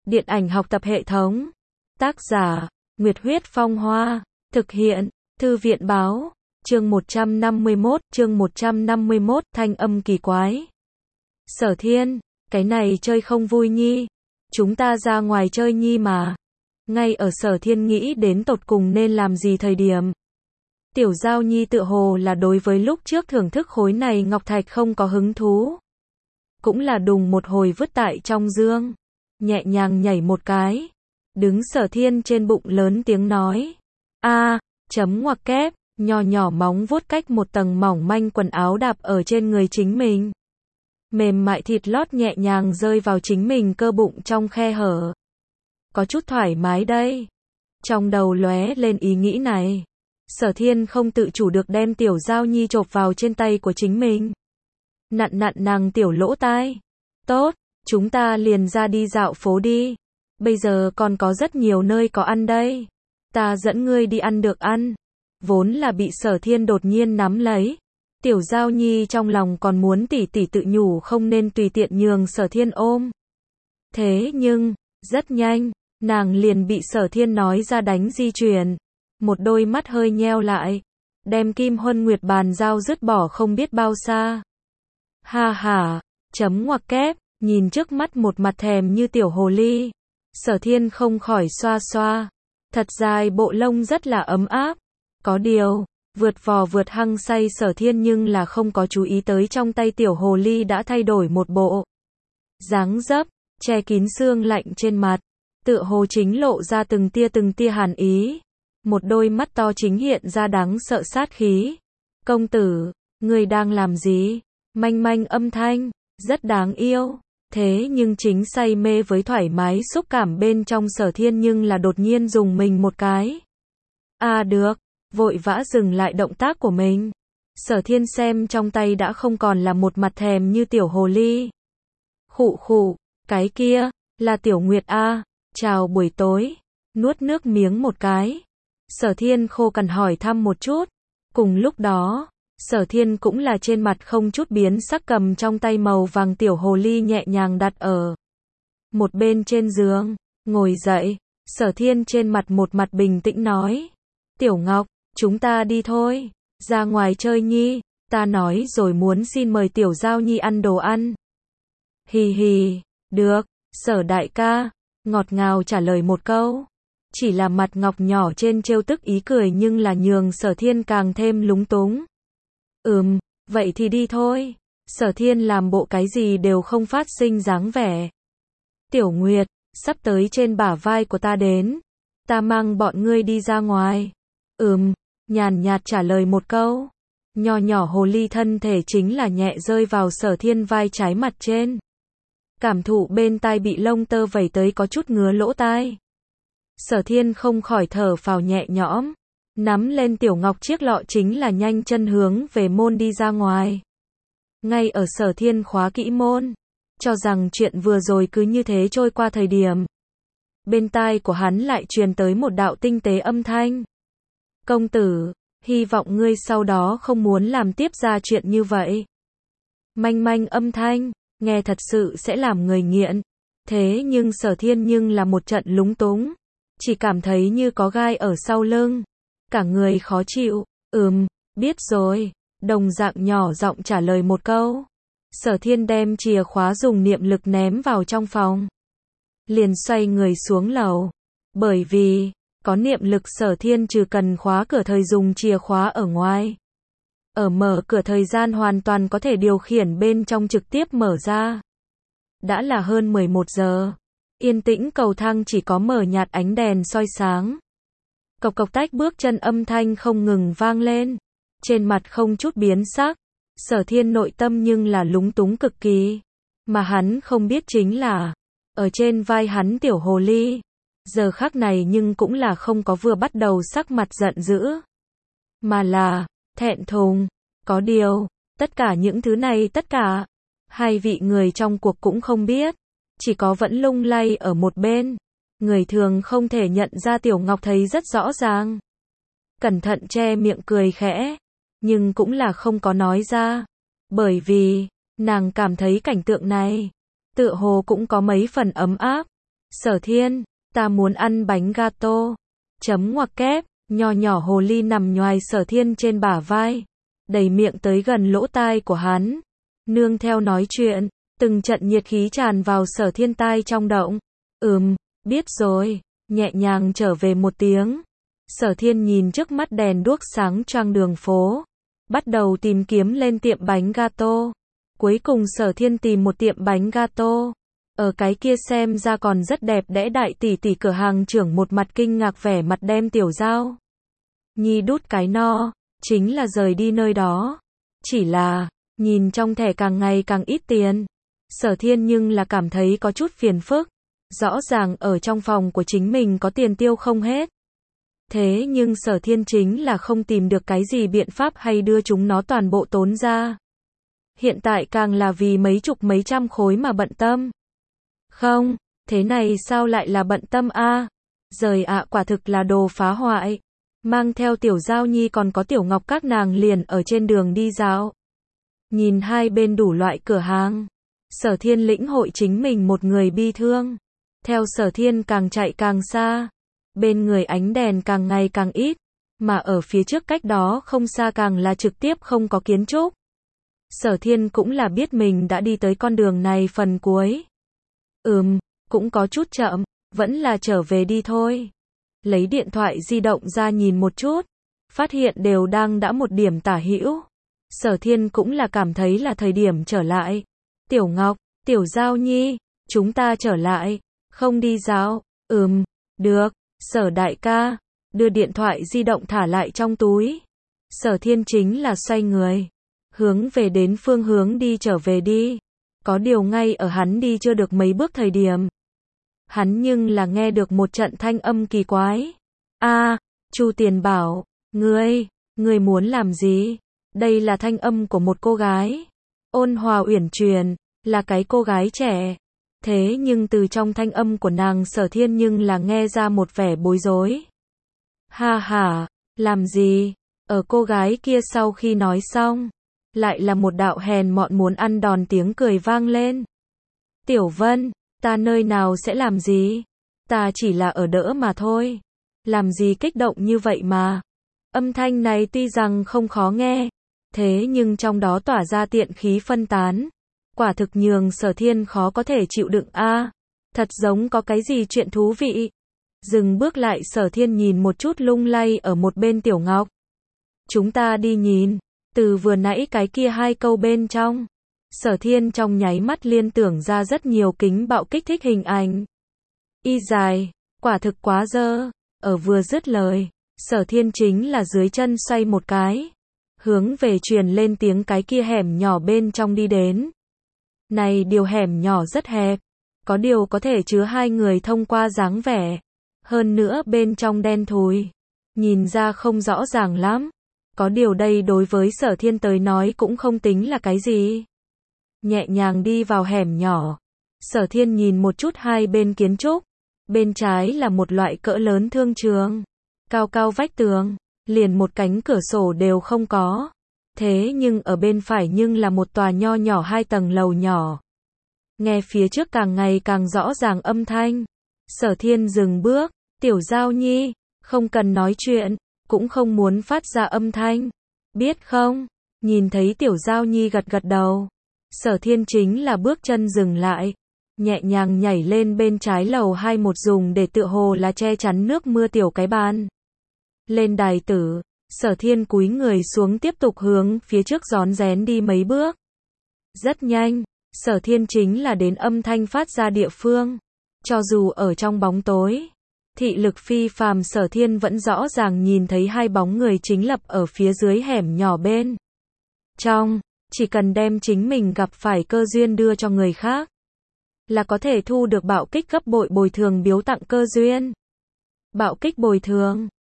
Điện ảnh học tập hệ thống. Tác giả, Nguyệt Huyết Phong Hoa. Thực hiện, Thư viện báo. Chương 151, thanh âm kỳ quái. Sở Thiên, cái này chơi không vui nhi. Chúng ta ra ngoài chơi nhi mà. Ngay ở Sở Thiên nghĩ đến tột cùng nên làm gì thời điểm. Tiểu Giao Nhi tựa hồ là đối với lúc trước thưởng thức khối này ngọc thạch không có hứng thú. Cũng là đùng một hồi vứt tại trong dương. Nhẹ nhàng nhảy một cái. Đứng Sở Thiên trên bụng lớn tiếng nói. Chấm ngoặc kép, nhỏ nhỏ móng vuốt cách một tầng mỏng manh quần áo đạp ở trên người chính mình. Mềm mại thịt lót nhẹ nhàng rơi vào chính mình cơ bụng trong khe hở. Có chút thoải mái đây. Trong đầu lóe lên ý nghĩ này. Sở Thiên không tự chủ được đem Tiểu Giao Nhi chộp vào trên tay của chính mình. Nặn nặn nàng tiểu lỗ tai. Tốt, chúng ta liền ra đi dạo phố đi. Bây giờ còn có rất nhiều nơi có ăn đây. Ta dẫn ngươi đi ăn được ăn. Vốn là bị Sở Thiên đột nhiên nắm lấy. Tiểu Giao Nhi trong lòng còn muốn tỉ tỉ tự nhủ không nên tùy tiện nhường Sở Thiên ôm. Thế nhưng, rất nhanh, nàng liền bị Sở Thiên nói ra đánh di chuyển. Một đôi mắt hơi nheo lại. Đem Kim Huân Nguyệt bàn giao dứt bỏ không biết bao xa. Ha ha, chấm ngoặc kép, nhìn trước mắt một mặt thèm như tiểu hồ ly. Sở Thiên không khỏi xoa xoa. Thật dài bộ lông rất là ấm áp. Có điều, vượt vò vượt hăng say Sở Thiên nhưng là không có chú ý tới trong tay tiểu hồ ly đã thay đổi một bộ dáng dấp, che kín xương lạnh trên mặt. Tựa hồ chính lộ ra từng tia hàn ý. Một đôi mắt to chính hiện ra đáng sợ sát khí. Công tử, ngươi đang làm gì? Manh manh âm thanh, rất đáng yêu. Thế nhưng chính say mê với thoải mái xúc cảm bên trong Sở Thiên nhưng là đột nhiên dùng mình một cái. Được, vội vã dừng lại động tác của mình. Sở Thiên xem trong tay đã không còn là một mặt thèm như tiểu hồ ly. Khụ khụ, cái kia, là Tiểu Nguyệt chào buổi tối. Nuốt nước miếng một cái. Sở Thiên khô cằn hỏi thăm một chút. Cùng lúc đó, Sở Thiên cũng là trên mặt không chút biến sắc cầm trong tay màu vàng tiểu hồ ly nhẹ nhàng đặt ở một bên trên giường. Ngồi dậy, Sở Thiên trên mặt một mặt bình tĩnh nói. Tiểu Ngọc, chúng ta đi thôi. Ra ngoài chơi nhi. Ta nói rồi muốn xin mời Tiểu Giao Nhi ăn đồ ăn. Hì hì, được, Sở đại ca. Ngọt ngào trả lời một câu. Chỉ là mặt ngọc nhỏ trên trêu tức ý cười nhưng là nhường Sở Thiên càng thêm lúng túng. Vậy thì đi thôi. Sở Thiên làm bộ cái gì đều không phát sinh dáng vẻ. Tiểu Nguyệt, sắp tới trên bả vai của ta đến. Ta mang bọn ngươi đi ra ngoài. Nhàn nhạt trả lời một câu. Nho nhỏ hồ ly thân thể chính là nhẹ rơi vào Sở Thiên vai trái mặt trên. Cảm thụ bên tai bị lông tơ vẩy tới có chút ngứa lỗ tai. Sở Thiên không khỏi thở phào nhẹ nhõm. Nắm lên Tiểu Ngọc chiếc lọ chính là nhanh chân hướng về môn đi ra ngoài. Ngay ở Sở Thiên khóa kỹ môn. Cho rằng chuyện vừa rồi cứ như thế trôi qua thời điểm. Bên tai của hắn lại truyền tới một đạo tinh tế âm thanh. Công tử, hy vọng ngươi sau đó không muốn làm tiếp ra chuyện như vậy. Manh manh âm thanh, nghe thật sự sẽ làm người nghiện. Thế nhưng Sở Thiên nhưng là một trận lúng túng. Chỉ cảm thấy như có gai ở sau lưng. Cả người khó chịu. Biết rồi. Đồng dạng nhỏ giọng trả lời một câu. Sở Thiên đem chìa khóa dùng niệm lực ném vào trong phòng. Liền xoay người xuống lầu. Bởi vì, có niệm lực Sở Thiên trừ cần khóa cửa thời dùng chìa khóa ở ngoài. Ở mở cửa thời gian hoàn toàn có thể điều khiển bên trong trực tiếp mở ra. Đã là hơn 11 giờ. Yên tĩnh cầu thang chỉ có mờ nhạt ánh đèn soi sáng. Cộc cộc tách bước chân âm thanh không ngừng vang lên. Trên mặt không chút biến sắc. Sở Thiên nội tâm nhưng là lúng túng cực kỳ. Mà hắn không biết chính là, ở trên vai hắn tiểu hồ ly. Giờ khắc này nhưng cũng là không có vừa bắt đầu sắc mặt giận dữ. Mà là, thẹn thùng. Có điều, tất cả những thứ này tất cả. Hai vị người trong cuộc cũng không biết. Chỉ có vẫn lung lay ở một bên. Người thường không thể nhận ra Tiểu Ngọc thấy rất rõ ràng. Cẩn thận che miệng cười khẽ. Nhưng cũng là không có nói ra. Bởi vì, nàng cảm thấy cảnh tượng này. Tựa hồ cũng có mấy phần ấm áp. Sở Thiên, ta muốn ăn bánh gato. Chấm ngoặc kép, nho nhỏ hồ ly nằm nhoài Sở Thiên trên bả vai, đẩy miệng tới gần lỗ tai của hắn. Nương theo nói chuyện, từng trận nhiệt khí tràn vào Sở Thiên tai trong động. Biết rồi, nhẹ nhàng trở về một tiếng. Sở Thiên nhìn trước mắt đèn đuốc sáng choang đường phố, bắt đầu tìm kiếm lên tiệm bánh gato. Cuối cùng Sở Thiên tìm một tiệm bánh gato. Ở cái kia xem ra còn rất đẹp đẽ đại tỷ tỷ cửa hàng trưởng một mặt kinh ngạc vẻ mặt đem Tiểu Giao Nhi đút cái no, chính là rời đi nơi đó. Chỉ là, nhìn trong thẻ càng ngày càng ít tiền. Sở Thiên nhưng là cảm thấy có chút phiền phức. Rõ ràng ở trong phòng của chính mình có tiền tiêu không hết. Thế nhưng Sở Thiên chính là không tìm được cái gì biện pháp hay đưa chúng nó toàn bộ tốn ra. Hiện tại càng là vì mấy chục mấy trăm khối mà bận tâm. Không, thế này sao lại là bận tâm a? Rời ạ, quả thực là đồ phá hoại. Mang theo Tiểu Giao Nhi còn có Tiểu Ngọc các nàng liền ở trên đường đi dạo. Nhìn hai bên đủ loại cửa hàng. Sở Thiên lĩnh hội chính mình một người bi thương. Theo Sở Thiên càng chạy càng xa. Bên người ánh đèn càng ngày càng ít. Mà ở phía trước cách đó không xa càng là trực tiếp không có kiến trúc. Sở Thiên cũng là biết mình đã đi tới con đường này phần cuối. Cũng có chút chậm, vẫn là trở về đi thôi. Lấy điện thoại di động ra nhìn một chút, phát hiện đều đang đã một điểm tả hữu. Sở Thiên cũng là cảm thấy là thời điểm trở lại. Tiểu Ngọc, Tiểu Giao Nhi, chúng ta trở lại, không đi dạo. Được, Sở đại ca, đưa điện thoại di động thả lại trong túi. Sở Thiên chính là xoay người, hướng về đến phương hướng đi trở về đi. Có điều ngay ở hắn đi chưa được mấy bước thời điểm, hắn nhưng là nghe được một trận thanh âm kỳ quái. Chu Tiền Bảo, ngươi muốn làm gì? Đây là thanh âm của một cô gái. Ôn hòa uyển chuyển, là cái cô gái trẻ. Thế nhưng từ trong thanh âm của nàng Sở Thiên nhưng là nghe ra một vẻ bối rối. Làm gì? Ở cô gái kia sau khi nói xong, lại là một đạo hèn mọn muốn ăn đòn tiếng cười vang lên. Tiểu Vân, ta nơi nào sẽ làm gì? Ta chỉ là ở đỡ mà thôi. Làm gì kích động như vậy mà? Âm thanh này tuy rằng không khó nghe, thế nhưng trong đó tỏa ra tiện khí phân tán. Quả thực nhường Sở Thiên khó có thể chịu đựng thật giống có cái gì chuyện thú vị. Dừng bước lại Sở Thiên nhìn một chút lung lay ở một bên Tiểu Ngọc. Chúng ta đi nhìn. Từ vừa nãy cái kia hai câu bên trong, Sở Thiên trong nháy mắt liên tưởng ra rất nhiều kính bạo kích thích hình ảnh. Y dài, quả thực quá dơ. Ở vừa dứt lời, Sở Thiên chính là dưới chân xoay một cái, hướng về truyền lên tiếng cái kia hẻm nhỏ bên trong đi đến. Này điều hẻm nhỏ rất hẹp, có điều có thể chứa hai người thông qua dáng vẻ. Hơn nữa bên trong đen thùi, nhìn ra không rõ ràng lắm. Có điều đây đối với Sở Thiên tới nói cũng không tính là cái gì. Nhẹ nhàng đi vào hẻm nhỏ, Sở Thiên nhìn một chút hai bên kiến trúc. Bên trái là một loại cỡ lớn thương trường, cao cao vách tường, liền một cánh cửa sổ đều không có. Thế nhưng ở bên phải nhưng là một tòa nho nhỏ 2 tầng lầu nhỏ. Nghe phía trước càng ngày càng rõ ràng âm thanh. Sở Thiên dừng bước, Tiểu Giao Nhi, không cần nói chuyện, cũng không muốn phát ra âm thanh. Biết không? Nhìn thấy Tiểu Giao Nhi gật gật đầu. Sở Thiên chính là bước chân dừng lại. Nhẹ nhàng nhảy lên bên trái lầu 2 một dùng để tựa hồ là che chắn nước mưa tiểu cái bàn. Lên đài tử, Sở Thiên cúi người xuống tiếp tục hướng phía trước rón rén đi mấy bước. Rất nhanh, Sở Thiên chính là đến âm thanh phát ra địa phương. Cho dù ở trong bóng tối, thị lực phi phàm Sở Thiên vẫn rõ ràng nhìn thấy hai bóng người chính lập ở phía dưới hẻm nhỏ bên trong. Chỉ cần đem chính mình gặp phải cơ duyên đưa cho người khác, là có thể thu được bạo kích gấp bội bồi thường biếu tặng cơ duyên. Bạo kích bồi thường,